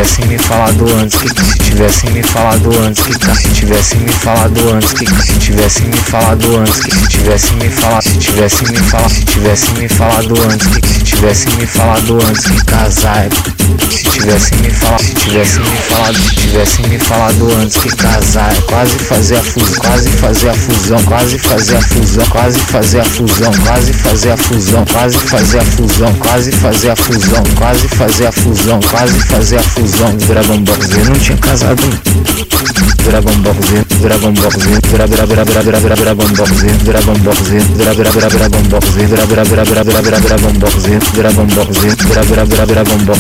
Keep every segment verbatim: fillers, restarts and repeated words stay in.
tivessem me falado antes que se tivessem me falado antes que se tivessem me falado antes que se tivessem me falado antes que se tivessem me falado se tivessem me falado se tivessem me falado antes que se tivessem me falado antes que casar se tivessem me falado se tivessem me falado se tivessem me falado antes que casar quase fazer a fusão quase fazer a fusão quase fazer a fusão quase fazer a fusão quase fazer a fusão quase fazer a fusão quase fazer a fusão quase fazer a fusão quase fazer a fusão Dragon Ball Z não tinha casado Dragon Ball Z Dragon Ball Z Dragon Ball Z Dragon Ball Z Dragon Ball Z Dragon Ball Z Dragon Ball Z Dragon Ball Z Dragon Ball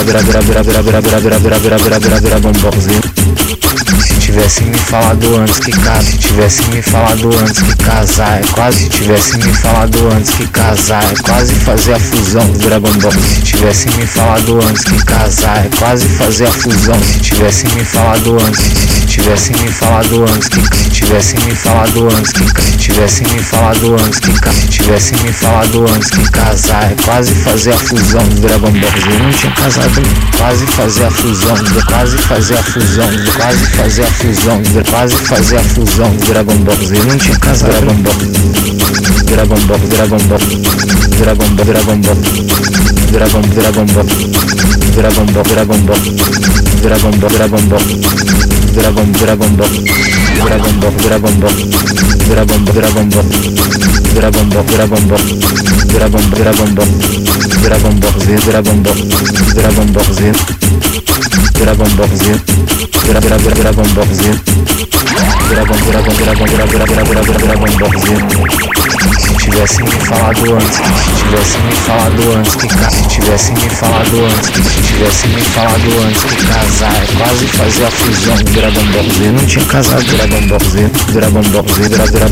Z Dragon Ball Z se tivessem me falado antes que casar se tivessem me falado antes que casar quase se tivessem me falado antes que casar quase fazer a fusão Dragon Ball se tivessem me falado antes que casar quase fazer a fusão se tivessem me falado antes se tivessem me falado antes que se tivessem me falado antes que se tivessem me falado antes que se tivessem me falado antes que casar quase fazer a fusão Dragon Ball Z não tinha casado quase fazer a fusão quase fazer a fusão quase fazer a fusão quase fazer a fusão Dragon Ball Z não tinha casado Dragon Ball Dragon Ball Dragon Ball Dragon Ball Dragon Ball Dragon Dragon Ball Dragon Ball Dragon Ball Dragon Ball Dragon Ball Dragon Dragon Ball Dragon Ball Dragon Ball Dragon Ball Dragon Ball Dragon Ball Dragon Ball Dragon Ball Dragon Ball Dragon Ball Z Dragon Ball Dragon Ball Z Dragon Ball Z Dragon Ball Z Dragon Dragon Dragon Dragon Dragon Ball Z se tivessem me falado antes que se tivessem me falado antes que se tivessem me falado antes que se tivessem me falado antes que casar quase fazer a fusão Dragon Ball Z não tinha casado Dragon Ball Z Dragon Ball Z Dragon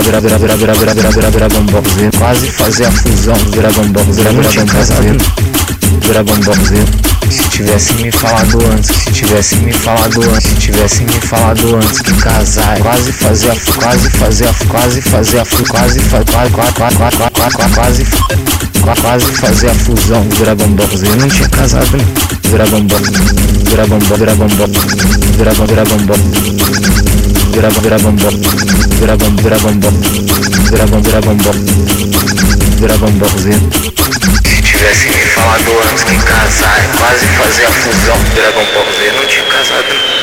Ball Z quase fazer a fusão Dragon Ball Z não tinha casado Dragon Ball Z se tivessem me falado antes se tivessem me falado antes se tivessem me falado antes que casar quase fazer a quase fazer a quase fazer a quase quase quase quase fazer a fusão Dragon Ball Z não tinha casado Dragon Ball Dragon Ball Dragon Ball Dragon Dragon Ball Dragon Dragon Ball Dragon Dragon Ball Dragon Dragon Ball Dragon Ball Z se tivessem me falado antes que casar quase fazer a fusão Dragon Ball Z não tinha casado